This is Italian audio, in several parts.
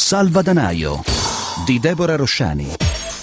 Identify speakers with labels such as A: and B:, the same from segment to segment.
A: Salvadanaio di Deborah Rosciani.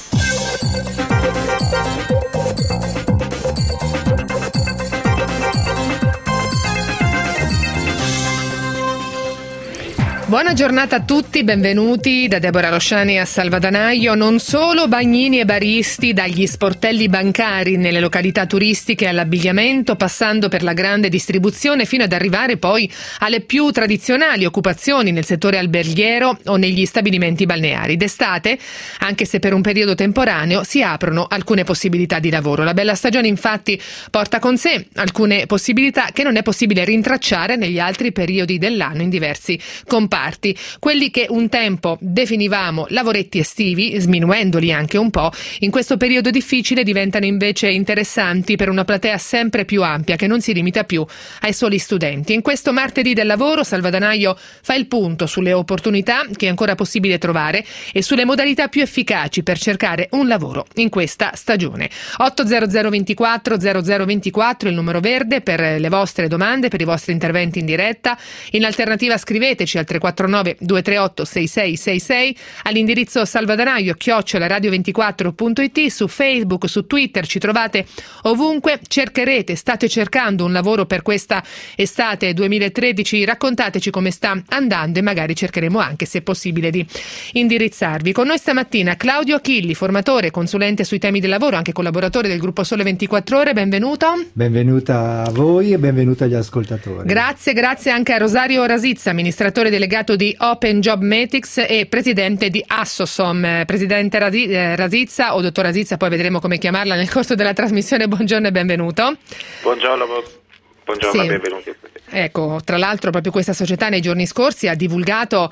B: Buona giornata a tutti, benvenuti da Deborah Rosciani a Salvadanaio. Non solo bagnini e baristi, dagli sportelli bancari nelle località turistiche all'abbigliamento, passando per la grande distribuzione fino ad arrivare poi alle più tradizionali occupazioni nel settore alberghiero o negli stabilimenti balneari. D'estate, anche se per un periodo temporaneo, si aprono alcune possibilità di lavoro. La bella stagione infatti porta con sé alcune possibilità che non è possibile rintracciare negli altri periodi dell'anno in diversi comparti. Quelli che un tempo definivamo lavoretti estivi, sminuendoli anche un po', in questo periodo difficile diventano invece interessanti per una platea sempre più ampia che non si limita più ai soli studenti. In questo martedì del lavoro Salvadanaio fa il punto sulle opportunità che è ancora possibile trovare e sulle modalità più efficaci per cercare un lavoro in questa stagione. 800 24 0024 il numero verde per le vostre domande, per i vostri interventi in diretta. In alternativa scriveteci al 349 238 6666 all'indirizzo salvadanaio@radio24.it, su Facebook, su Twitter, ci trovate ovunque. State cercando un lavoro per questa estate 2013, raccontateci come sta andando e magari cercheremo anche, se possibile, di indirizzarvi. Con noi stamattina Claudio Achilli, formatore, consulente sui temi del lavoro, anche collaboratore del gruppo Sole 24 Ore, benvenuto.
C: Benvenuta a voi e benvenuta agli ascoltatori.
B: Grazie anche a Rosario Rasizza, amministratore delegato di Open Job Metics e presidente di Assosom. Presidente Rasizza o dottor Rasizza, poi vedremo come chiamarla nel corso della trasmissione. Buongiorno e benvenuto.
D: Buongiorno, sì. Benvenuti.
B: Ecco, tra l'altro proprio questa società nei giorni scorsi ha divulgato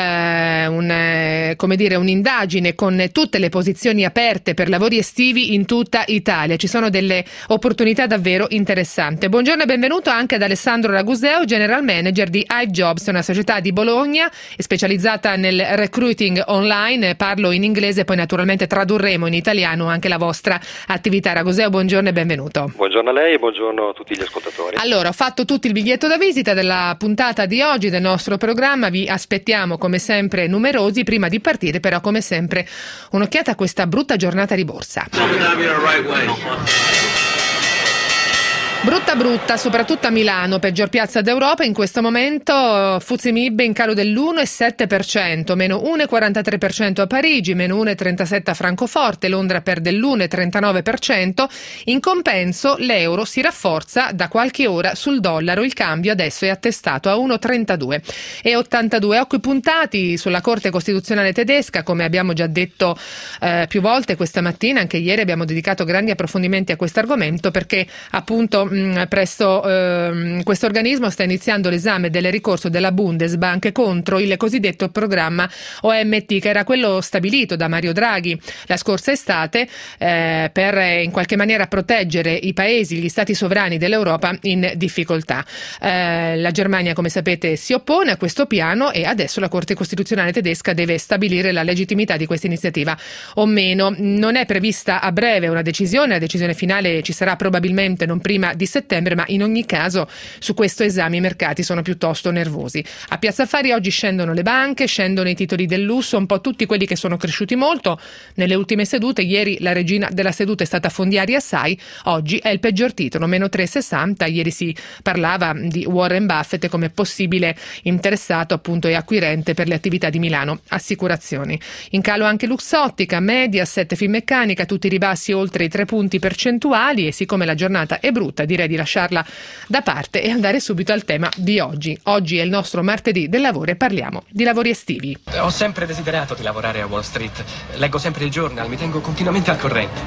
B: un'indagine con tutte le posizioni aperte per lavori estivi in tutta Italia. Ci sono delle opportunità davvero interessanti. Buongiorno e benvenuto anche ad Alessandro Raguseo, General Manager di Hive Jobs, una società di Bologna specializzata nel recruiting online. Parlo in inglese, poi naturalmente tradurremo in italiano anche la vostra attività. Raguseo, buongiorno e benvenuto.
D: Buongiorno a lei e buongiorno a tutti gli ascoltatori.
B: Allora, ho fatto tutto il biglietto da visita della puntata di oggi del nostro programma, vi aspettiamo come sempre numerosi. Prima di partire però, come sempre, un'occhiata a questa brutta giornata di borsa. Brutta, soprattutto a Milano, peggior piazza d'Europa in questo momento. FTSE MIB in calo dell'1,7%, meno 1,43% a Parigi, meno 1,37% a Francoforte, Londra perde l'1,39%. In compenso l'euro si rafforza da qualche ora sul dollaro, il cambio adesso è attestato a 1,32,82. Occhi puntati sulla Corte Costituzionale tedesca, come abbiamo già detto più volte questa mattina, anche ieri abbiamo dedicato grandi approfondimenti a questo argomento, perché appunto presso questo organismo sta iniziando l'esame del ricorso della Bundesbank contro il cosiddetto programma OMT, che era quello stabilito da Mario Draghi la scorsa estate per in qualche maniera proteggere i paesi, gli stati sovrani dell'Europa in difficoltà. La Germania, come sapete, si oppone a questo piano e adesso la Corte Costituzionale tedesca deve stabilire la legittimità di questa iniziativa o meno. Non è prevista a breve una decisione, la decisione finale ci sarà probabilmente non prima di settembre, ma in ogni caso su questo esame i mercati sono piuttosto nervosi. A Piazza Affari oggi scendono le banche, scendono i titoli del lusso, un po' tutti quelli che sono cresciuti molto nelle ultime sedute. Ieri la regina della seduta è stata Fondiari Assai, oggi è il peggior titolo, meno 3,60. Ieri si parlava di Warren Buffett come possibile interessato appunto e acquirente per le attività di Milano Assicurazioni. In calo anche Luxottica, Mediaset, Finmeccanica, tutti i ribassi oltre i 3 punti percentuali, e siccome la giornata è brutta direi di lasciarla da parte e andare subito al tema di oggi. Oggi è il nostro martedì del lavoro e parliamo di lavori estivi.
E: Ho sempre desiderato di lavorare a Wall Street. Leggo sempre il journal, mi tengo continuamente al corrente.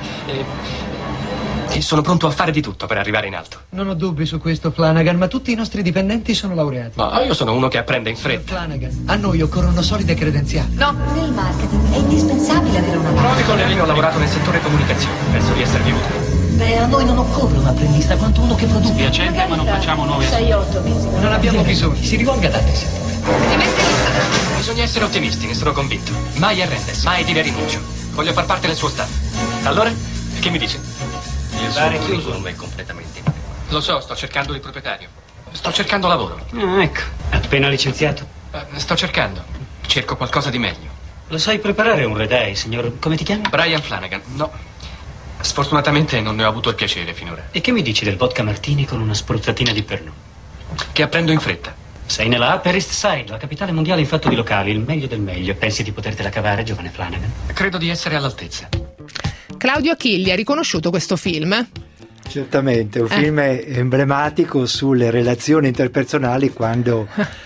E: E sono pronto a fare di tutto per arrivare in alto.
F: Non ho dubbi su questo, Flanagan, ma tutti i nostri dipendenti sono laureati.
E: Ma io sono uno che apprende in fretta.
F: Flanagan, a noi occorrono solide credenziali.
B: No.
G: Nel marketing è indispensabile avere una base.
E: Con lei ho lavorato nel settore comunicazione. Penso di esservi utile.
G: Beh, a noi non occorre un apprendista quanto uno che produce.
E: Piacente, ma non facciamo nuove.
G: 6-8 mesi.
F: Non abbiamo bisogno, si rivolga ad altri settori.
E: Bisogna essere ottimisti, ne sono convinto. Mai arrendersi, mai dire rinuncio. Voglio far parte del suo staff. Allora, che mi dice? Il bar è chiuso, non è completamente. Lo so, sto cercando il proprietario. Sto cercando lavoro.
H: Ah, ecco. Appena licenziato?
E: Sto cercando. Cerco qualcosa di meglio.
F: Lo sai preparare un red eye, signor... come ti chiami?
E: Brian Flanagan. No. Sfortunatamente non ne ho avuto il piacere finora.
F: E che mi dici del vodka martini con una spruzzatina di Pernod?
E: Che apprendo in fretta.
F: Sei nella Upper East Side, la capitale mondiale in fatto di locali, il meglio del meglio. Pensi di potertela cavare, giovane Flanagan?
E: Credo di essere all'altezza.
B: Claudio Achilli, ha riconosciuto questo film?
C: Certamente, un film emblematico sulle relazioni interpersonali quando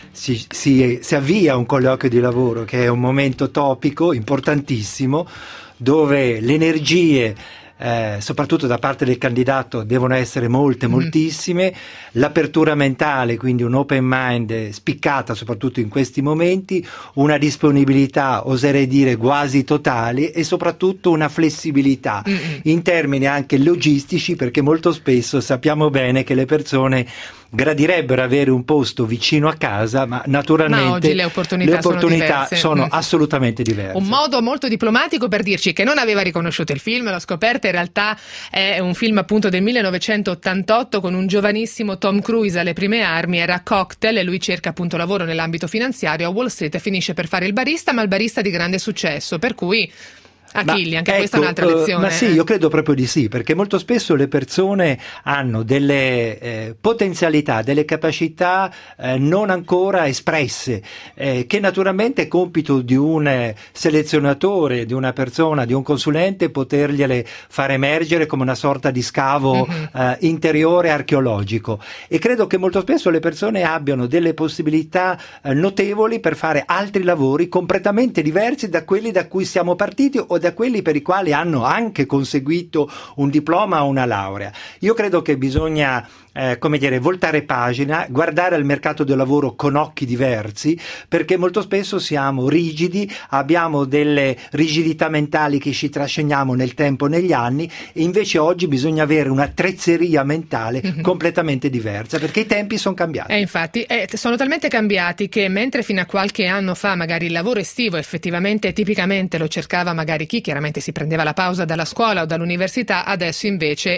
C: si avvia un colloquio di lavoro, che è un momento topico, importantissimo, dove le energie soprattutto da parte del candidato devono essere moltissime, l'apertura mentale, quindi un open mind spiccata soprattutto in questi momenti, una disponibilità, oserei dire quasi totale, e soprattutto una flessibilità in termini anche logistici, perché molto spesso sappiamo bene che le persone gradirebbero avere un posto vicino a casa, ma naturalmente
B: oggi le opportunità
C: sono assolutamente diverse.
B: Un modo molto diplomatico per dirci che non aveva riconosciuto il film, l'ho scoperto, in realtà è un film appunto del 1988 con un giovanissimo Tom Cruise alle prime armi, era Cocktail, e lui cerca appunto lavoro nell'ambito finanziario a Wall Street e finisce per fare il barista, ma il barista di grande successo, per cui Achilli, anche questa è un'altra lezione.
C: Ma sì, io credo proprio di sì, perché molto spesso le persone hanno delle potenzialità, delle capacità non ancora espresse, che naturalmente è compito di un selezionatore, di una persona, di un consulente, potergliele far emergere come una sorta di scavo interiore archeologico, e credo che molto spesso le persone abbiano delle possibilità notevoli per fare altri lavori completamente diversi da quelli da cui siamo partiti o da quelli per i quali hanno anche conseguito un diploma o una laurea. Io credo che bisogna voltare pagina, guardare al mercato del lavoro con occhi diversi, perché molto spesso siamo rigidi, abbiamo delle rigidità mentali che ci trasciniamo nel tempo, negli anni, e invece oggi bisogna avere una trezzeria mentale completamente diversa, perché i tempi sono cambiati.
B: Infatti sono talmente cambiati che mentre fino a qualche anno fa magari il lavoro estivo effettivamente tipicamente lo cercava magari chi chiaramente si prendeva la pausa dalla scuola o dall'università, adesso invece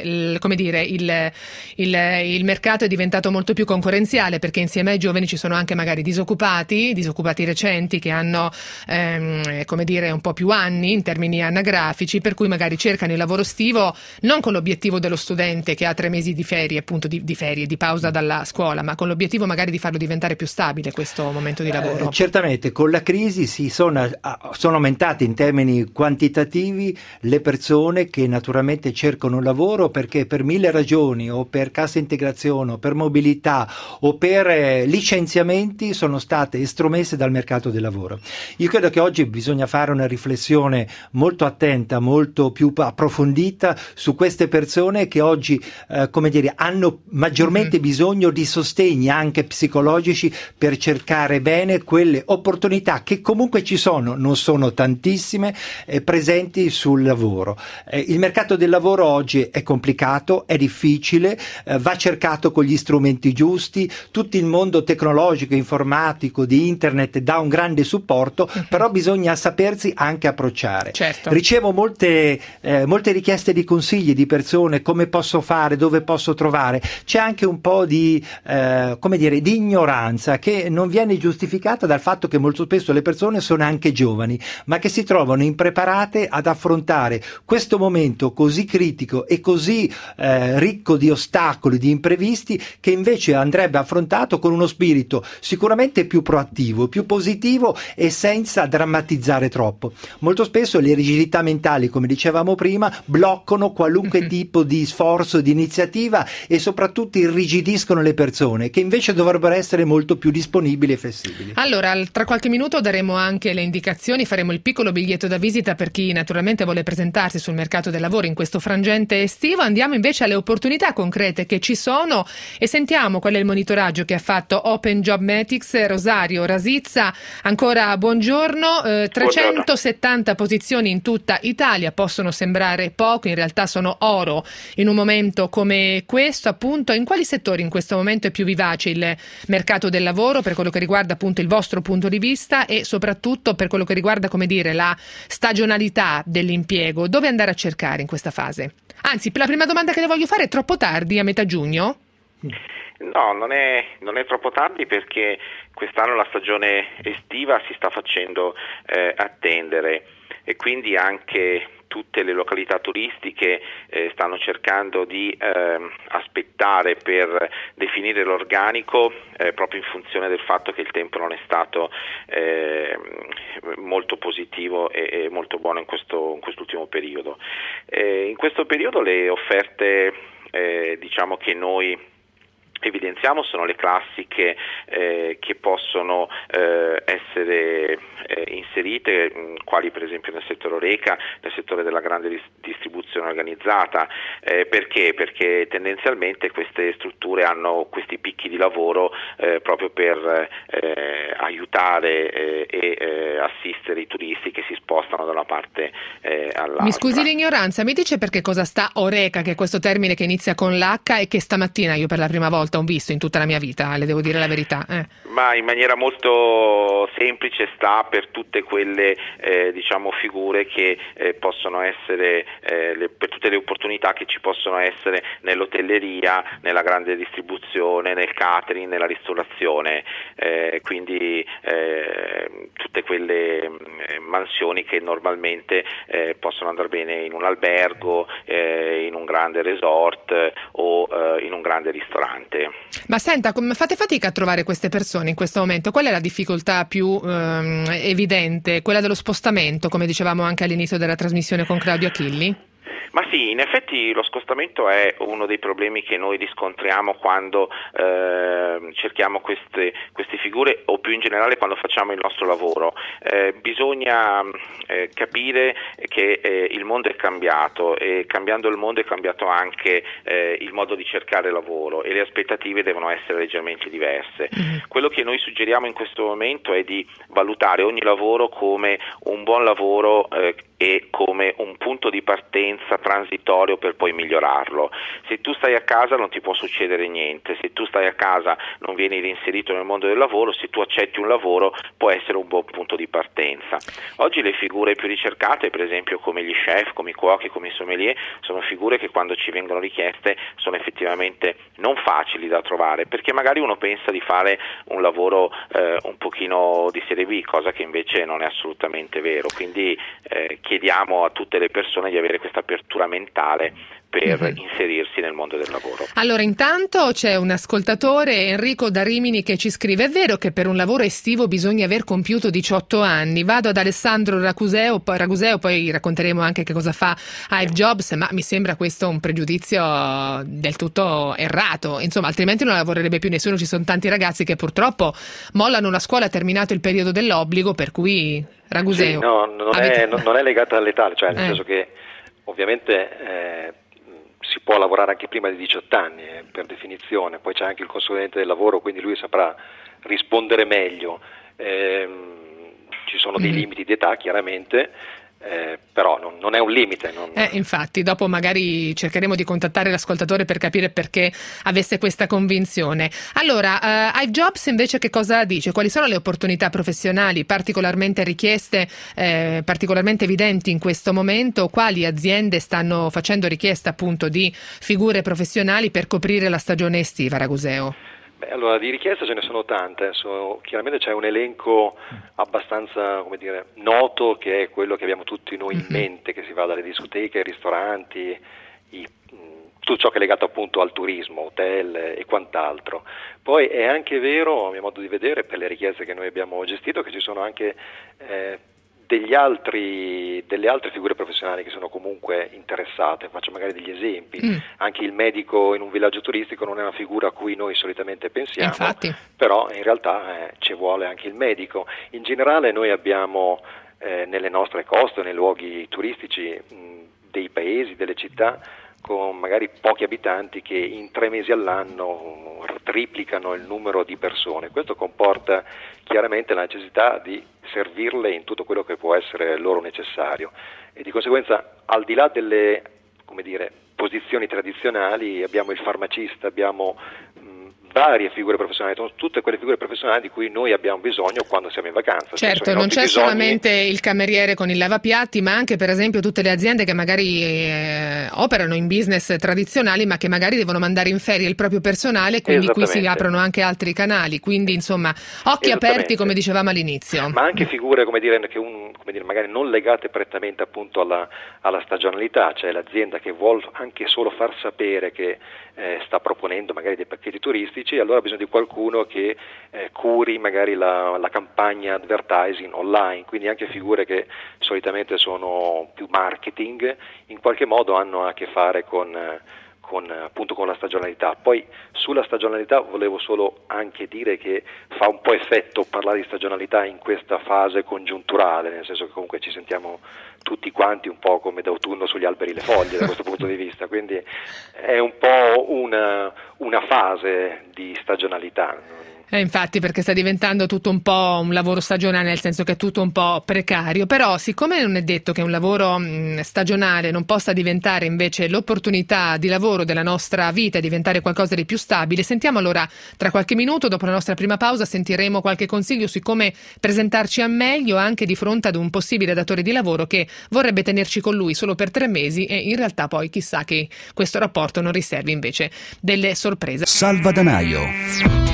B: il mercato è diventato molto più concorrenziale, perché insieme ai giovani ci sono anche magari disoccupati recenti che hanno un po' più anni in termini anagrafici, per cui magari cercano il lavoro estivo non con l'obiettivo dello studente che ha 3 mesi di ferie, appunto di ferie, di pausa dalla scuola, ma con l'obiettivo magari di farlo diventare più stabile questo momento di lavoro.
C: Certamente con la crisi sono aumentate in termini quantitativi le persone che naturalmente cercano un lavoro, perché per 1000 ragioni, o per cassa integrazione, o per mobilità, o per licenziamenti, sono state estromesse dal mercato del lavoro. Io credo che oggi bisogna fare una riflessione molto attenta, molto più approfondita su queste persone che oggi hanno maggiormente bisogno di sostegni anche psicologici per cercare bene quelle opportunità che comunque ci sono, non sono tantissime, presenti sul lavoro. Il mercato del lavoro oggi è complicato, è difficile, va cercato con gli strumenti giusti, tutto il mondo tecnologico, informatico, di internet dà un grande supporto, però bisogna sapersi anche approcciare.
B: Certo.
C: Ricevo molte richieste di consigli di persone, come posso fare, dove posso trovare. C'è anche un po' di ignoranza che non viene giustificata dal fatto che molto spesso le persone sono anche giovani, ma che si trovano impreparate ad affrontare questo momento così critico e così ricco di ostacoli, di imprevisti, che invece andrebbe affrontato con uno spirito sicuramente più proattivo, più positivo e senza drammatizzare troppo. Molto spesso le rigidità mentali, come dicevamo prima, bloccano qualunque tipo di sforzo, di iniziativa, e soprattutto irrigidiscono le persone che invece dovrebbero essere molto più disponibili e flessibili.
B: Allora, tra qualche minuto daremo anche le indicazioni, faremo il piccolo biglietto da visita per chi naturalmente vuole presentarsi sul mercato del lavoro in questo frangente estivo. Andiamo invece alle opportunità concrete che ci sono e sentiamo qual è il monitoraggio che ha fatto Open Job Metrics. Rosario Rasizza, ancora buongiorno. 370 posizioni in tutta Italia possono sembrare poco, in realtà sono oro in un momento come questo. Appunto, in quali settori in questo momento è più vivace il mercato del lavoro per quello che riguarda appunto il vostro punto di vista, e soprattutto per quello che riguarda, la stagionalità dell'impiego? Dove andare a cercare in questa fase? Anzi, la prima domanda che le voglio fare: è troppo tardi, a metà giugno?
D: No, non è troppo tardi, perché quest'anno la stagione estiva si sta facendo attendere, e quindi anche tutte le località turistiche stanno cercando di aspettare per definire l'organico, proprio in funzione del fatto che il tempo non è stato molto positivo e molto buono in quest'ultimo periodo. In questo periodo le offerte diciamo che noi evidenziamo sono le classiche che possono essere inserite, quali per esempio nel settore Horeca, nel settore della grande distribuzione organizzata. Perché? Perché tendenzialmente queste strutture hanno questi picchi di lavoro proprio per aiutare e assistere i turisti che si spostano da una parte all'altra.
B: Mi scusi l'ignoranza, mi dice perché cosa sta Horeca, che è questo termine che inizia con l'H e che stamattina io per la prima volta ho visto in tutta la mia vita, le devo dire la verità.
D: Ma in maniera molto semplice sta per tutte quelle diciamo figure che possono essere per tutte le opportunità che ci possono essere nell'hotelleria, nella grande distribuzione, nel catering, nella ristorazione, quindi tutte quelle mansioni che normalmente possono andare bene in un albergo, in un grande resort o in un grande ristorante.
B: Ma senta, come fate fatica a trovare queste persone in questo momento? Qual è la difficoltà più evidente? Quella dello spostamento, come dicevamo anche all'inizio della trasmissione con Claudio Achilli?
D: Ma sì, in effetti lo spostamento è uno dei problemi che noi riscontriamo quando cerchiamo queste figure, o più in generale quando facciamo il nostro lavoro. Bisogna capire che il mondo è cambiato, e cambiando il mondo è cambiato anche il modo di cercare lavoro, e le aspettative devono essere leggermente diverse. Quello che noi suggeriamo in questo momento è di valutare ogni lavoro come un buon lavoro e come un punto di partenza transitorio per poi migliorarlo. Se tu stai a casa non ti può succedere niente, se tu stai a casa non vieni reinserito nel mondo del lavoro, se tu accetti un lavoro può essere un buon punto di partenza. Oggi le figure più ricercate, per esempio come gli chef, come i cuochi, come i sommelier, sono figure che quando ci vengono richieste sono effettivamente non facili da trovare, perché magari uno pensa di fare un lavoro un pochino di serie B, cosa che invece non è assolutamente vero. Quindi chiediamo a tutte le persone di avere questa apertura mentale per inserirsi nel mondo del lavoro.
B: Allora, intanto c'è un ascoltatore, Enrico da Rimini, che ci scrive: è vero che per un lavoro estivo bisogna aver compiuto 18 anni? Vado ad Alessandro Raguseo, poi racconteremo anche che cosa fa Hive Jobs, ma mi sembra questo un pregiudizio del tutto errato, insomma, altrimenti non lavorerebbe più nessuno. Ci sono tanti ragazzi che purtroppo mollano una scuola terminato il periodo dell'obbligo, per cui Raguseo...
H: Sì, no, non è legata all'età, cioè nel senso che ovviamente si può lavorare anche prima di 18 anni, per definizione. Poi c'è anche il consulente del lavoro, quindi lui saprà rispondere meglio. Ci sono dei limiti di età, chiaramente, però non è un limite.
B: Infatti, dopo magari cercheremo di contattare l'ascoltatore per capire perché avesse questa convinzione. Allora, Hive Jobs invece che cosa dice? Quali sono le opportunità professionali particolarmente richieste, particolarmente evidenti in questo momento? Quali aziende stanno facendo richiesta appunto di figure professionali per coprire la stagione estiva, Raguseo?
H: Allora, di richieste ce ne sono tante. Chiaramente c'è un elenco abbastanza, noto, che è quello che abbiamo tutti noi in mente, che si va dalle discoteche ai ristoranti, tutto ciò che è legato appunto al turismo, hotel e quant'altro. Poi è anche vero, a mio modo di vedere, per le richieste che noi abbiamo gestito, che ci sono anche delle altre figure professionali che sono comunque interessate. Faccio magari degli esempi. Anche il medico in un villaggio turistico non è una figura a cui noi solitamente pensiamo. Infatti. Però in realtà ci vuole anche il medico. In generale noi abbiamo nelle nostre coste, nei luoghi turistici dei paesi, delle città con magari pochi abitanti, che in 3 mesi all'anno triplicano il numero di persone. Questo comporta chiaramente la necessità di servirle in tutto quello che può essere loro necessario, e di conseguenza, al di là delle posizioni tradizionali, abbiamo il farmacista, abbiamo varie figure professionali, sono tutte quelle figure professionali di cui noi abbiamo bisogno quando siamo in vacanza.
B: Certo, non c'è solamente il cameriere con il lavapiatti, ma anche per esempio tutte le aziende che magari operano in business tradizionali, ma che magari devono mandare in ferie il proprio personale, quindi qui si aprono anche altri canali, quindi insomma occhi aperti come dicevamo all'inizio.
H: Ma anche figure magari non legate prettamente appunto alla stagionalità, cioè l'azienda che vuole anche solo far sapere che sta proponendo magari dei pacchetti turistici, allora ha bisogno di qualcuno che curi magari la campagna advertising online, quindi anche figure che solitamente sono più marketing, in qualche modo hanno a che fare con la stagionalità. Poi sulla stagionalità volevo solo anche dire che fa un po' effetto parlare di stagionalità in questa fase congiunturale, nel senso che comunque ci sentiamo tutti quanti un po' come d'autunno sugli alberi le foglie da questo punto di vista, quindi è un po' una fase di stagionalità.
B: Infatti, perché sta diventando tutto un po' un lavoro stagionale, nel senso che è tutto un po' precario, però siccome non è detto che un lavoro stagionale non possa diventare invece l'opportunità di lavoro della nostra vita e diventare qualcosa di più stabile, sentiamo allora tra qualche minuto, dopo la nostra prima pausa, sentiremo qualche consiglio su come presentarci al meglio anche di fronte ad un possibile datore di lavoro che vorrebbe tenerci con lui solo per 3 mesi e in realtà poi chissà che questo rapporto non riservi invece delle sorprese.
A: Salvadanaio.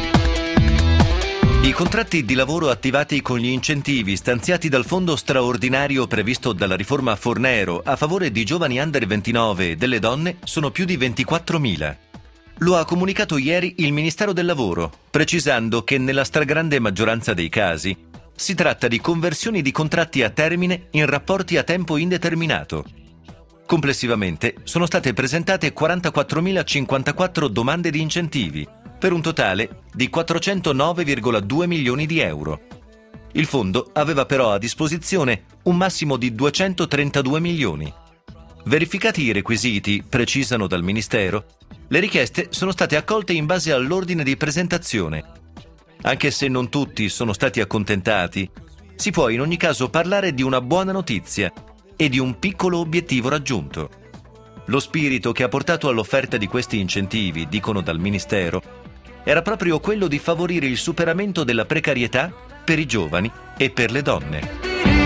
I: I contratti di lavoro attivati con gli incentivi stanziati dal fondo straordinario previsto dalla riforma Fornero a favore di giovani under 29 e delle donne sono più di 24.000. Lo ha comunicato ieri il Ministero del Lavoro, precisando che nella stragrande maggioranza dei casi si tratta di conversioni di contratti a termine in rapporti a tempo indeterminato. Complessivamente sono state presentate 44.054 domande di incentivi, per un totale di 409,2 milioni di euro. Il fondo aveva però a disposizione un massimo di 232 milioni. Verificati i requisiti, precisano dal Ministero, le richieste sono state accolte in base all'ordine di presentazione. Anche se non tutti sono stati accontentati, si può in ogni caso parlare di una buona notizia e di un piccolo obiettivo raggiunto. Lo spirito che ha portato all'offerta di questi incentivi, dicono dal Ministero, era proprio quello di favorire il superamento della precarietà per i giovani e per le donne.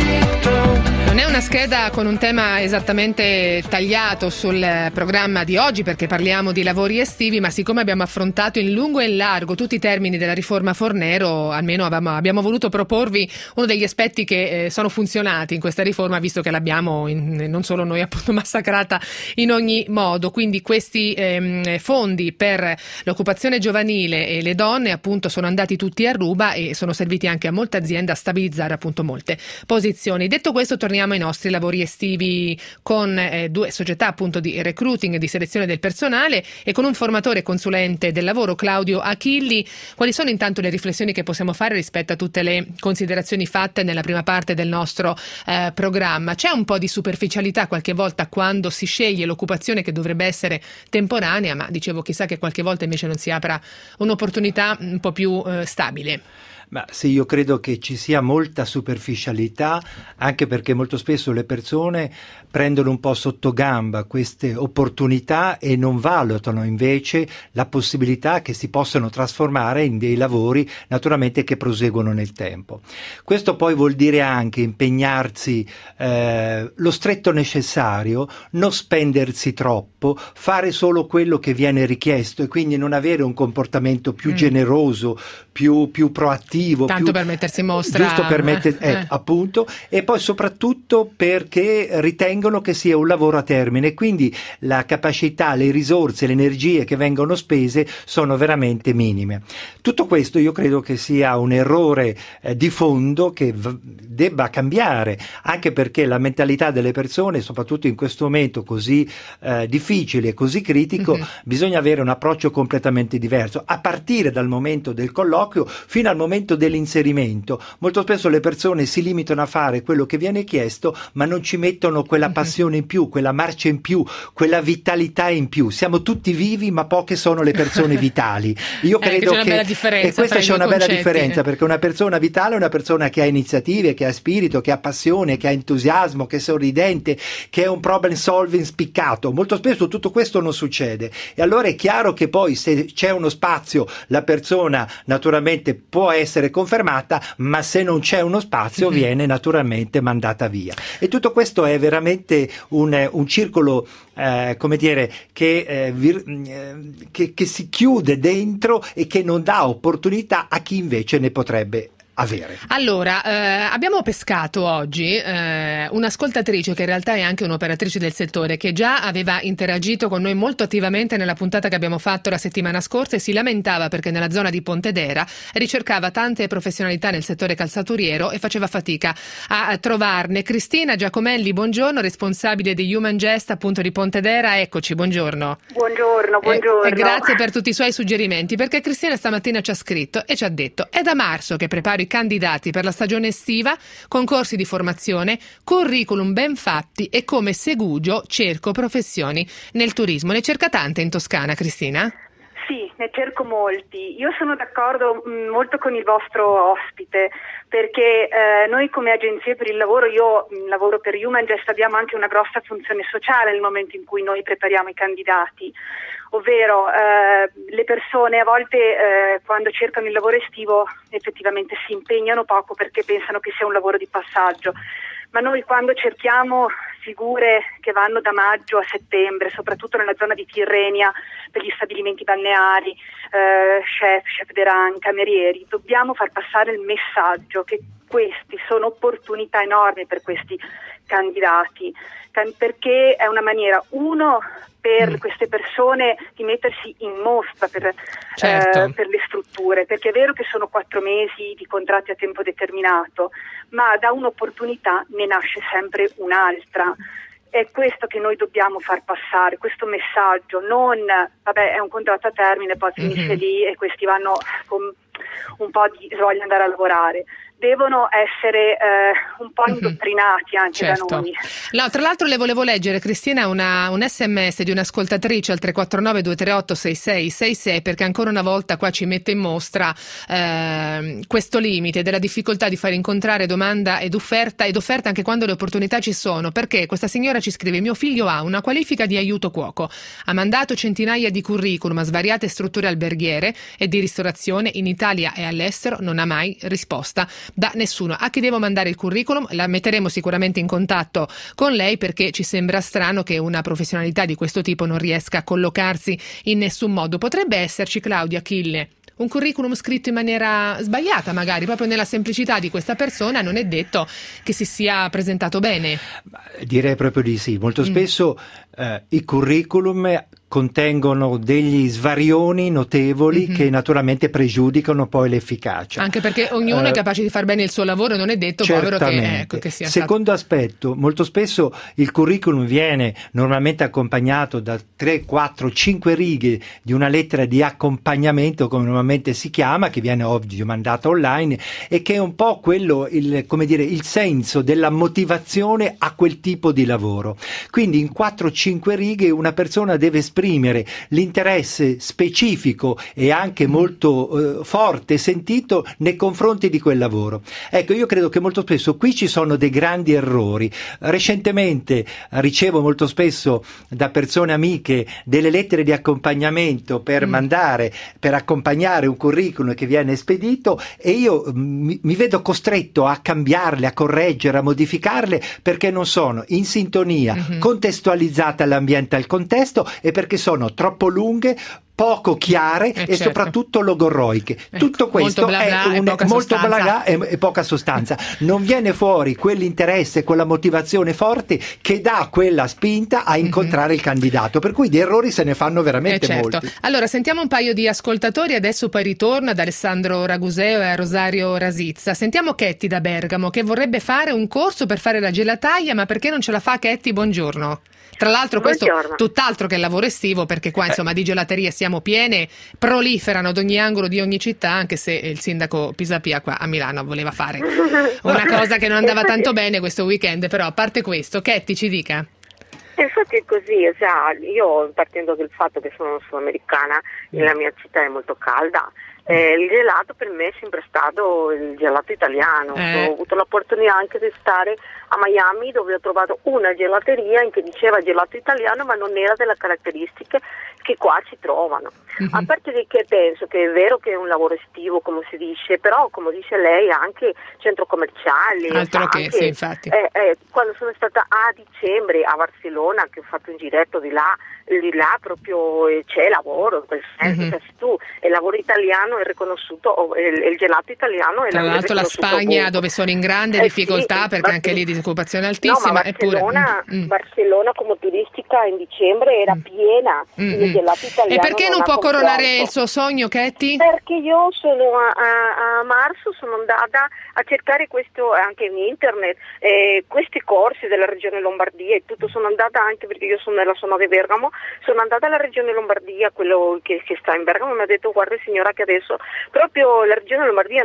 B: Non è una scheda con un tema esattamente tagliato sul programma di oggi perché parliamo di lavori estivi, ma siccome abbiamo affrontato in lungo e in largo tutti i termini della riforma Fornero, almeno abbiamo voluto proporvi uno degli aspetti che sono funzionati in questa riforma, visto che l'abbiamo non solo noi appunto massacrata in ogni modo. Quindi questi fondi per l'occupazione giovanile e le donne appunto sono andati tutti a ruba e sono serviti anche a molte aziende a stabilizzare appunto molte posizioni. Detto questo, torniamo ai nostri lavori estivi con 2 società appunto di recruiting e di selezione del personale e con un formatore consulente del lavoro, Claudio Achilli. Quali sono intanto le riflessioni che possiamo fare rispetto a tutte le considerazioni fatte nella prima parte del nostro programma? C'è un po' di superficialità qualche volta quando si sceglie l'occupazione che dovrebbe essere temporanea, ma dicevo chissà che qualche volta invece non si apra un'opportunità un po' più stabile.
C: Ma sì, io credo che ci sia molta superficialità, anche perché molto spesso le persone prendono un po' sotto gamba queste opportunità e non valutano invece la possibilità che si possano trasformare in dei lavori naturalmente che proseguono nel tempo. Questo poi vuol dire anche impegnarsi lo stretto necessario, non spendersi troppo, fare solo quello che viene richiesto e quindi non avere un comportamento più generoso, più proattivo,
B: tanto per mettersi in mostra,
C: giusto per appunto, e poi soprattutto perché ritengono che sia un lavoro a termine, quindi la capacità, le risorse, le energie che vengono spese sono veramente minime. Tutto questo io credo che sia un errore di fondo che debba cambiare, anche perché la mentalità delle persone, soprattutto in questo momento così difficile e così critico, bisogna avere un approccio completamente diverso, a partire dal momento del colloquio fino al momento momento dell'inserimento molto spesso le persone si limitano a fare quello che viene chiesto, ma non ci mettono quella passione in più, quella marcia in più, quella vitalità in più. Siamo tutti vivi, ma poche sono le persone vitali. Io credo
B: c'è una bella differenza,
C: e questa c'è una bella differenza, perché una persona vitale è una persona che ha iniziative, che ha spirito, che ha passione, che ha entusiasmo, che è sorridente, che è un problem solving spiccato. Molto spesso tutto questo non succede, e allora è chiaro che poi se c'è uno spazio la persona naturalmente può essere confermata, ma se non c'è uno spazio viene naturalmente mandata via. E tutto questo è veramente un circolo come dire che si chiude dentro e che non dà opportunità a chi invece ne potrebbe avere.
B: Allora, abbiamo pescato oggi un'ascoltatrice che in realtà è anche un'operatrice del settore, che già aveva interagito con noi molto attivamente nella puntata che abbiamo fatto la settimana scorsa, e si lamentava perché nella zona di Pontedera ricercava tante professionalità nel settore calzaturiero e faceva fatica a trovarne. Cristina Giacomelli, buongiorno, responsabile di Human Jest appunto di Pontedera, eccoci, buongiorno.
J: Buongiorno.
B: E grazie per tutti i suoi suggerimenti, perché Cristina stamattina ci ha scritto e ci ha detto: è da marzo che preparo i candidati per la stagione estiva, concorsi di formazione, curriculum ben fatti, e come segugio cerco professioni nel turismo. Ne cerca tante in Toscana, Cristina?
J: Sì, ne cerco molti. Io sono d'accordo molto con il vostro ospite, perché noi come agenzie per il lavoro, io lavoro per Human Jest, abbiamo anche una grossa funzione sociale nel momento in cui noi prepariamo i candidati. Ovvero le persone a volte quando cercano il lavoro estivo effettivamente si impegnano poco perché pensano che sia un lavoro di passaggio, ma noi quando cerchiamo figure che vanno da maggio a settembre, soprattutto nella zona di Tirrenia, per gli stabilimenti balneari, chef de rang, camerieri, dobbiamo far passare il messaggio che questi sono opportunità enormi per questi candidati, perché è una maniera, uno, per queste persone di mettersi in mostra per le strutture, perché è vero che sono 4 mesi di contratti a tempo determinato, ma da un'opportunità ne nasce sempre un'altra. È questo che noi dobbiamo far passare, questo messaggio, non è un contratto a termine, poi finisce lì e questi vanno con un po' di voglia andare a lavorare. Devono essere un po' indottrinati anche da noi.
B: No, tra l'altro le volevo leggere, Cristina, un sms di un'ascoltatrice al 349 238 6666, perché ancora una volta qua ci mette in mostra questo limite della difficoltà di far incontrare domanda ed offerta anche quando le opportunità ci sono, perché questa signora ci scrive: mio figlio ha una qualifica di aiuto cuoco, ha mandato centinaia di curriculum a svariate strutture alberghiere e di ristorazione in Italia e all'estero, non ha mai risposta da nessuno. A chi devo mandare il curriculum? La metteremo sicuramente in contatto con lei, perché ci sembra strano che una professionalità di questo tipo non riesca a collocarsi in nessun modo. Potrebbe esserci, Claudia Achille, un curriculum scritto in maniera sbagliata, magari proprio nella semplicità di questa persona non è detto che si sia presentato bene.
C: Direi proprio di sì. Molto spesso i curriculum contengono degli svarioni notevoli che naturalmente pregiudicano poi l'efficacia.
B: Anche perché ognuno è capace di far bene il suo lavoro, non è detto povero che sia.
C: Secondo aspetto, molto spesso il curriculum viene normalmente accompagnato da 3, 4, 5 righe di una lettera di accompagnamento, come normalmente si chiama, che viene ovvio mandata online, e che è un po' quello, il senso della motivazione a quel tipo di lavoro. Quindi in 4-5 righe una persona deve esprimere l'interesse specifico e anche molto forte, sentito nei confronti di quel lavoro. Ecco, io credo che molto spesso qui ci sono dei grandi errori. Recentemente ricevo molto spesso da persone amiche delle lettere di accompagnamento per mandare, per accompagnare un curriculum che viene spedito, e io mi vedo costretto a cambiarle, a correggere, a modificarle, perché non sono in sintonia, contestualizzate all'ambiente, al contesto, e perché sono troppo lunghe, poco chiare e soprattutto logorroiche. Tutto questo è molto blabla e poca sostanza. Non viene fuori quell'interesse, quella motivazione forte che dà quella spinta a incontrare il candidato, per cui di errori se ne fanno veramente molti.
B: Allora sentiamo un paio di ascoltatori, adesso poi ritorno ad Alessandro Raguseo e a Rosario Rasizza. Sentiamo Chetti da Bergamo, che vorrebbe fare un corso per fare la gelataia, ma perché non ce la fa? Chetti, buongiorno. Tra l'altro questo tutt'altro che il lavoro estivo, perché qua insomma di gelateria si siamo piene, proliferano ad ogni angolo di ogni città, anche se il sindaco Pisapia qua a Milano voleva fare una cosa che non andava tanto bene questo weekend, però a parte questo, Ketty ci dica.
K: Infatti è così, io partendo dal fatto che sono sudamericana e la mia città è molto calda, il gelato per me è sempre stato il gelato italiano. Ho avuto l'opportunità anche di stare a Miami, dove ho trovato una gelateria in cui diceva gelato italiano, ma non era delle caratteristiche che qua ci trovano. A parte di che penso che è vero che è un lavoro estivo, come si dice, però come dice lei anche centro commerciali.
B: Altro che, sì, infatti.
K: Quando sono stata a dicembre a Barcellona, che ho fatto un giretto di là proprio c'è lavoro, in quel senso, cioè, se tu il lavoro italiano è riconosciuto, il gelato italiano è
B: tra l'altro la Spagna dove sono in grande difficoltà,
K: sì,
B: perché anche lì disoccupazione altissima.
K: No, ma Barcellona come turistica in dicembre era piena di gelato italiano.
B: E perché non può coronare il suo sogno, Ketty?
K: Perché io sono a marzo sono andata a cercare questo anche in internet, questi corsi della regione Lombardia e tutto. Sono andata anche perché io sono nella zona di Bergamo, sono andata alla regione Lombardia, quello che sta in Bergamo, mi ha detto guarda signora che adesso proprio la regione Lombardia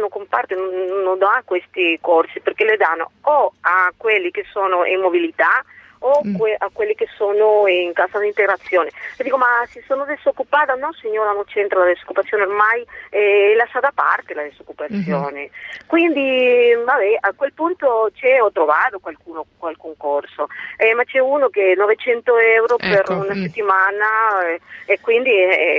K: non dà questi corsi, perché le danno o a quelli che sono in mobilità o a quelli che sono in cassa di integrazione. E dico ma si sono disoccupata? No signora, non c'entra la disoccupazione, ormai è lasciata da parte la disoccupazione. Quindi vabbè, a quel punto ho trovato qualcun corso, ma c'è uno che è 900 euro per una settimana e quindi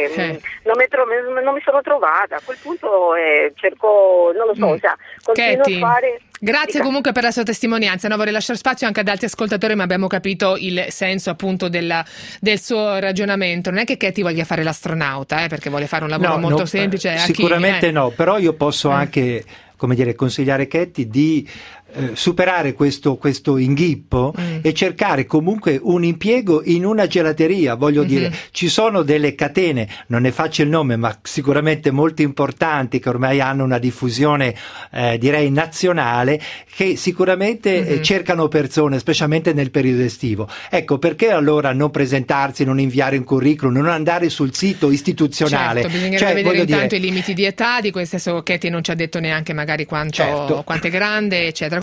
K: non mi sono trovata. A quel punto cerco, non lo so, continuo
B: Ketty,
K: a fare.
B: Grazie comunque per la sua testimonianza. No, vorrei lasciare spazio anche ad altri ascoltatori, ma abbiamo capito il senso appunto del suo ragionamento. Non è che Ketty voglia fare l'astronauta, perché vuole fare un lavoro molto semplice.
C: Sicuramente no, però io posso anche, come dire, consigliare Ketty di superare questo inghippo e cercare comunque un impiego in una gelateria. Voglio dire, ci sono delle catene, non ne faccio il nome, ma sicuramente molto importanti, che ormai hanno una diffusione direi nazionale, che sicuramente cercano persone, specialmente nel periodo estivo. Ecco, perché allora non presentarsi, non inviare un curriculum, non andare sul sito istituzionale?
B: Certo, bisognerebbe vedere intanto i limiti di età, di questo stesso Ketty non ci ha detto neanche magari quanto è grande, eccetera.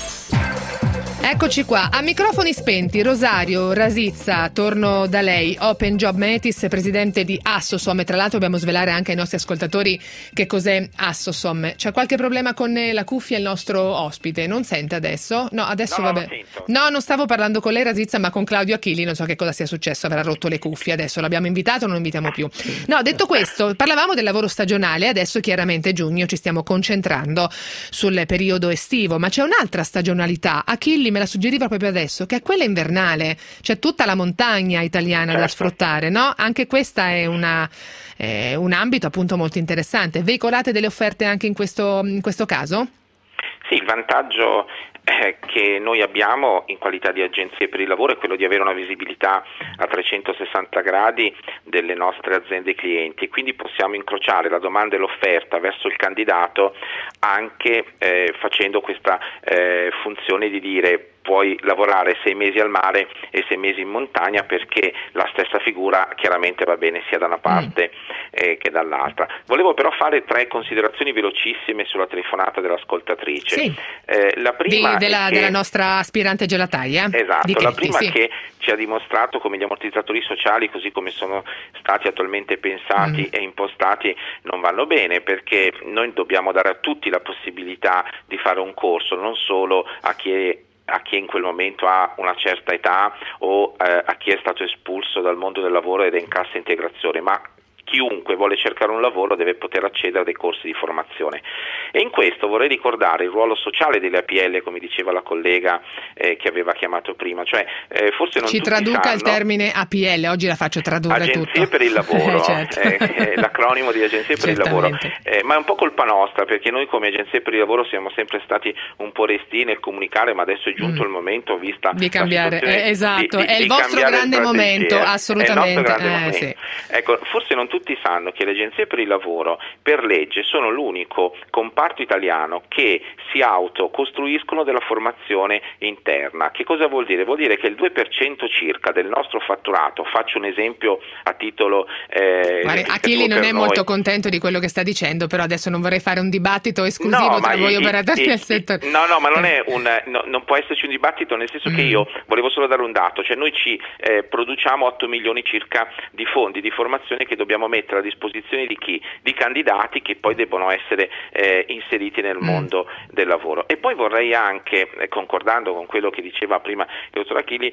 B: Eccoci qua, a microfoni spenti, Rosario Rasizza, torno da lei, Open Job Metis, presidente di Assosom, e tra l'altro dobbiamo svelare anche ai nostri ascoltatori che cos'è Assosom. C'è qualche problema con la cuffia il nostro ospite? Non sente adesso? No, adesso vabbè. No, non stavo parlando con lei Rasizza, ma con Claudio Achilli, non so che cosa sia successo, avrà rotto le cuffie, adesso l'abbiamo invitato, non lo invitiamo più. No, detto questo, parlavamo del lavoro stagionale, adesso chiaramente giugno ci stiamo concentrando sul periodo estivo, ma c'è un'altra stagionalità, Achilli me la suggeriva proprio adesso, che è quella invernale, c'è tutta la montagna italiana da sfruttare, no? Anche questa è un ambito appunto molto interessante. Veicolate delle offerte anche in questo caso?
D: Sì, il vantaggio che noi abbiamo in qualità di agenzie per il lavoro è quello di avere una visibilità a 360 gradi delle nostre aziende clienti, quindi possiamo incrociare la domanda e l'offerta verso il candidato anche facendo questa funzione di dire puoi lavorare 6 mesi al mare e 6 mesi in montagna, perché la stessa figura chiaramente va bene sia da una parte che dall'altra. Volevo però fare 3 considerazioni velocissime sulla telefonata dell'ascoltatrice.
B: Sì.
D: La prima
B: della nostra aspirante gelataia.
D: Esatto, la prima che ci ha dimostrato come gli ammortizzatori sociali, così come sono stati attualmente pensati e impostati, non vanno bene, perché noi dobbiamo dare a tutti la possibilità di fare un corso, non solo a chi in quel momento ha una certa età o a chi è stato espulso dal mondo del lavoro ed è in cassa integrazione, ma chiunque vuole cercare un lavoro deve poter accedere a dei corsi di formazione. E in questo vorrei ricordare il ruolo sociale delle APL, come diceva la collega che aveva chiamato prima, cioè forse non
B: ci
D: tutti
B: traduca
D: sanno,
B: il termine APL, oggi la faccio tradurre
D: Agenzie
B: tutto.
D: per il lavoro,
B: certo.
D: L'acronimo di Agenzie per il lavoro, ma è un po' colpa nostra, perché noi come Agenzie per il lavoro siamo sempre stati un po' resti nel comunicare, ma adesso è giunto il momento, vista
B: di cambiare,
D: esatto,
B: è il vostro grande momento, assolutamente.
D: È il nostro grande momento. Sì. Ecco, forse non tutti sanno che le agenzie per il lavoro per legge sono l'unico comparto comparto italiano che si autocostruiscono della formazione interna. Che cosa vuol dire? Vuol dire che il 2% circa del nostro fatturato, faccio un esempio a titolo
B: Achille non è molto contento di quello che sta dicendo, però adesso non vorrei fare un dibattito esclusivo tra voi operatori del settore.
D: No, ma non è non può esserci un dibattito, nel senso che io volevo solo dare un dato, cioè noi ci produciamo 8 milioni circa di fondi di formazione che dobbiamo mettere a disposizione di chi? Di candidati che poi debbono essere inseriti nel mondo del lavoro. E poi vorrei anche, concordando con quello che diceva prima il dottor Achilli,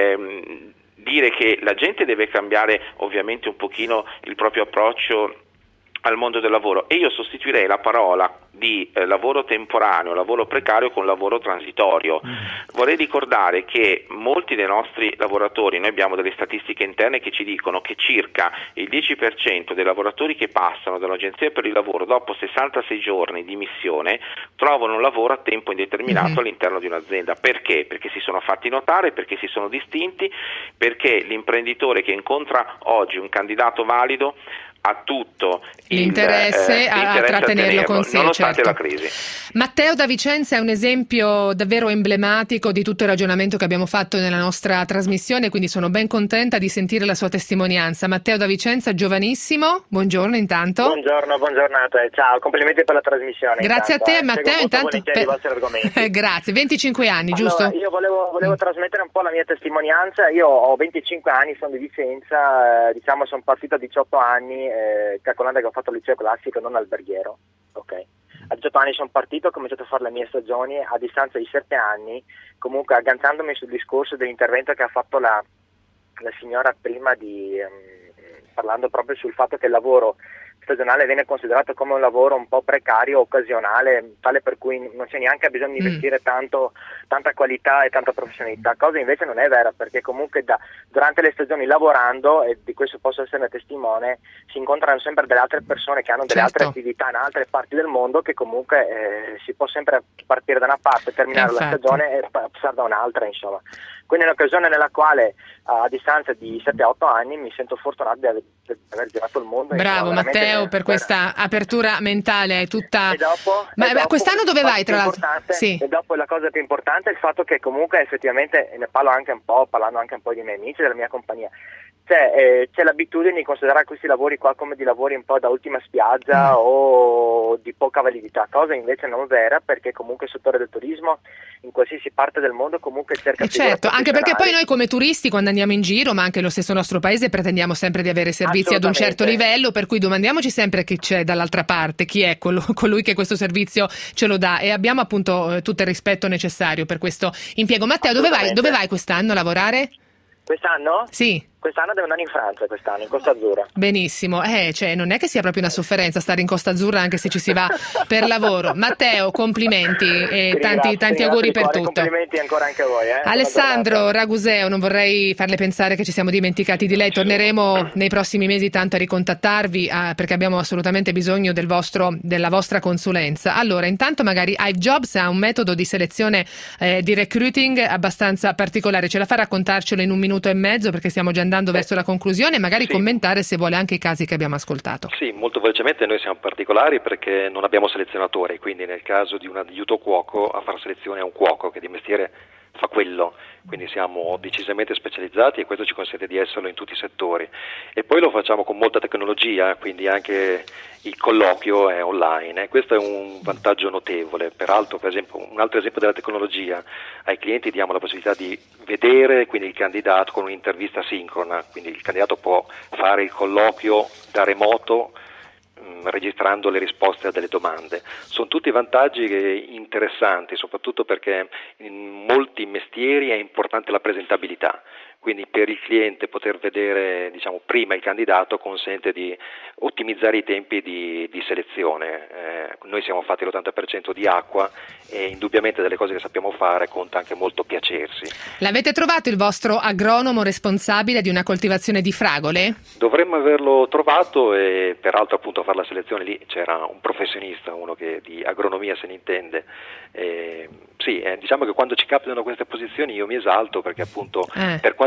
D: dire che la gente deve cambiare ovviamente un pochino il proprio approccio al mondo del lavoro, e io sostituirei la parola di lavoro temporaneo, lavoro precario con lavoro transitorio. Vorrei ricordare che molti dei nostri lavoratori, noi abbiamo delle statistiche interne che ci dicono che circa il 10% dei lavoratori che passano dall'agenzia per il lavoro dopo 66 giorni di missione trovano un lavoro a tempo indeterminato all'interno di un'azienda. Perché? Perché si sono fatti notare, perché si sono distinti, perché l'imprenditore che incontra oggi un candidato valido ha tutto
B: l'interesse a trattenerlo con sé,
D: nonostante
B: certo.
D: la crisi.
B: Matteo da Vicenza è un esempio davvero emblematico di tutto il ragionamento che abbiamo fatto nella nostra trasmissione, quindi sono ben contenta di sentire la sua testimonianza. Matteo da Vicenza, giovanissimo, buongiorno intanto.
L: Buon giornata, ciao, complimenti per la trasmissione.
B: Grazie
L: intanto,
B: a te Matteo, intanto
L: i vostri argomenti.
B: Grazie, 25 anni, giusto?
L: Io volevo trasmettere un po' la mia testimonianza. Io ho 25 anni, sono di Vicenza, sono partito a 18 anni, calcolando che ho fatto il liceo classico, non alberghiero, ok. A 18 anni sono partito, ho cominciato a fare le mie stagioni, a distanza di 7 anni, comunque agganciandomi sul discorso dell'intervento che ha fatto la signora prima, parlando proprio sul fatto che il lavoro stagionale viene considerato come un lavoro un po' precario, occasionale, tale per cui non c'è neanche bisogno di investire tanta qualità e tanta professionalità, cosa invece non è vera, perché comunque durante le stagioni lavorando, e di questo posso essere testimone, si incontrano sempre delle altre persone che hanno delle altre attività in altre parti del mondo, che comunque si può sempre partire da una parte, terminare la stagione e passare da un'altra, insomma. Quindi è un'occasione nella quale a distanza di 7-8 anni mi sento fortunato di aver girato il mondo.
B: Bravo Matteo per questa apertura mentale tutta.
L: E dopo,
B: quest'anno dove vai tra l'altro?
L: Sì. E dopo la cosa più importante è il fatto che comunque effettivamente, ne parlo anche un po', parlando anche un po' di miei amici della mia compagnia, c'è l'abitudine di considerare questi lavori qua come di lavori un po' da ultima spiaggia o di poca validità, cosa invece non vera, perché comunque il settore del turismo in qualsiasi parte del mondo comunque cerca
B: certo, anche perché poi noi come turisti quando andiamo in giro, ma anche lo stesso nostro paese, pretendiamo sempre di avere servizi ad un certo livello, per cui domandiamoci sempre chi c'è dall'altra parte, chi è colui che questo servizio ce lo dà, e abbiamo appunto tutto il rispetto necessario per questo impiego. Matteo, dove vai quest'anno a lavorare?
L: Quest'anno?
B: Sì.
L: Quest'anno devo andare in Francia, in Costa Azzurra.
B: Benissimo, non è che sia proprio una sofferenza stare in Costa Azzurra anche se ci si va per lavoro. Matteo, complimenti e tanti auguri per tutto.
L: Complimenti ancora anche a voi.
B: Alessandro Raguseo, non vorrei farle pensare che ci siamo dimenticati di lei, torneremo nei prossimi mesi tanto a ricontattarvi perché abbiamo assolutamente bisogno della vostra consulenza. Allora, intanto magari Hive Jobs ha un metodo di selezione di recruiting abbastanza particolare, ce la fa raccontarcelo in 1 minuto e mezzo perché stiamo già andando verso la conclusione, magari commentare se vuole anche i casi che abbiamo ascoltato.
H: Sì, molto velocemente. Noi siamo particolari perché non abbiamo selezionatori, quindi nel caso di un aiuto cuoco a fare selezione è un cuoco che di mestiere fa quello, quindi siamo decisamente specializzati e questo ci consente di esserlo in tutti i settori, e poi lo facciamo con molta tecnologia, quindi anche il colloquio è online, questo è un vantaggio notevole. Peraltro, per esempio, un altro esempio della tecnologia, ai clienti diamo la possibilità di vedere quindi il candidato con un'intervista sincrona, quindi il candidato può fare il colloquio da remoto registrando le risposte a delle domande. Sono tutti vantaggi interessanti, soprattutto perché in molti mestieri è importante la presentabilità, quindi per il cliente poter vedere prima il candidato consente di ottimizzare i tempi di selezione. Noi siamo fatti l'80% di acqua e indubbiamente delle cose che sappiamo fare conta anche molto piacersi.
B: L'avete trovato il vostro agronomo responsabile di una coltivazione di fragole?
H: Dovremmo averlo trovato, e peraltro appunto a fare la selezione lì c'era un professionista, uno che di agronomia se ne intende. Diciamo che quando ci capitano queste posizioni io mi esalto perché appunto per 4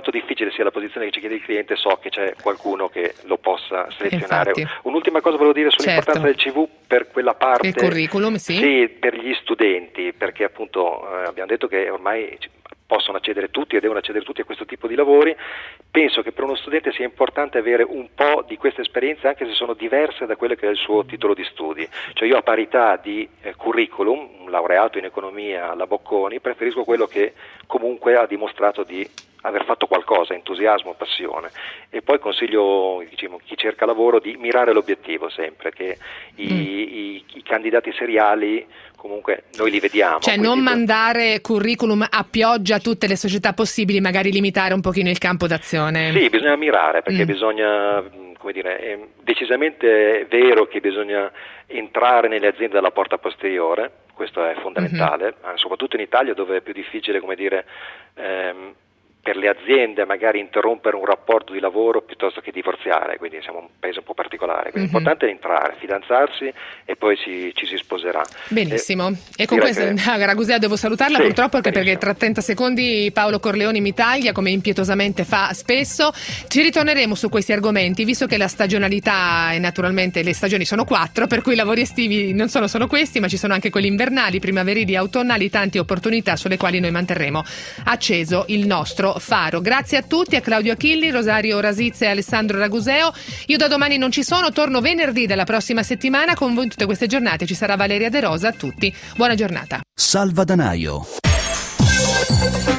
H: quanto difficile sia la posizione che ci chiede il cliente, so che c'è qualcuno che lo possa selezionare.
B: Infatti.
H: Un'ultima cosa volevo dire sull'importanza del CV per quella parte.
B: Il curriculum, sì.
H: Sì, per gli studenti, perché appunto abbiamo detto che ormai possono accedere tutti e devono accedere tutti a questo tipo di lavori. Penso che per uno studente sia importante avere un po' di queste esperienze, anche se sono diverse da quello che è il suo titolo di studi. Cioè io a parità di curriculum, un laureato in economia alla Bocconi, preferisco quello che comunque ha dimostrato di aver fatto qualcosa, entusiasmo, passione. E poi consiglio, diciamo, chi cerca lavoro di mirare l'obiettivo sempre, che i candidati seriali comunque noi li vediamo.
B: Cioè non mandare curriculum a pioggia a tutte le società possibili, magari limitare un pochino il campo d'azione.
H: Sì, bisogna mirare, perché bisogna, come dire, è decisamente vero che bisogna entrare nelle aziende dalla porta posteriore, questo è fondamentale, soprattutto in Italia dove è più difficile, come dire, per le aziende magari interrompere un rapporto di lavoro piuttosto che divorziare, quindi siamo un paese un po' particolare, quindi l'importante è entrare, fidanzarsi e poi ci si sposerà.
B: Benissimo, e con questo Raguseo devo salutarla, purtroppo perché tra 30 secondi Paolo Corleoni mi taglia, come impietosamente fa spesso. Ci ritorneremo su questi argomenti, visto che la stagionalità e naturalmente le stagioni sono 4, per cui i lavori estivi non sono solo questi, ma ci sono anche quelli invernali, primaverili, autunnali, tante opportunità sulle quali noi manterremo acceso il nostro faro. Grazie a tutti, a Claudio Achilli, Rosario Rasizza e Alessandro Raguseo. Io da domani non ci sono, torno venerdì della prossima settimana. Con voi in tutte queste giornate ci sarà Valeria De Rosa. A tutti buona giornata.
A: Salvadanaio.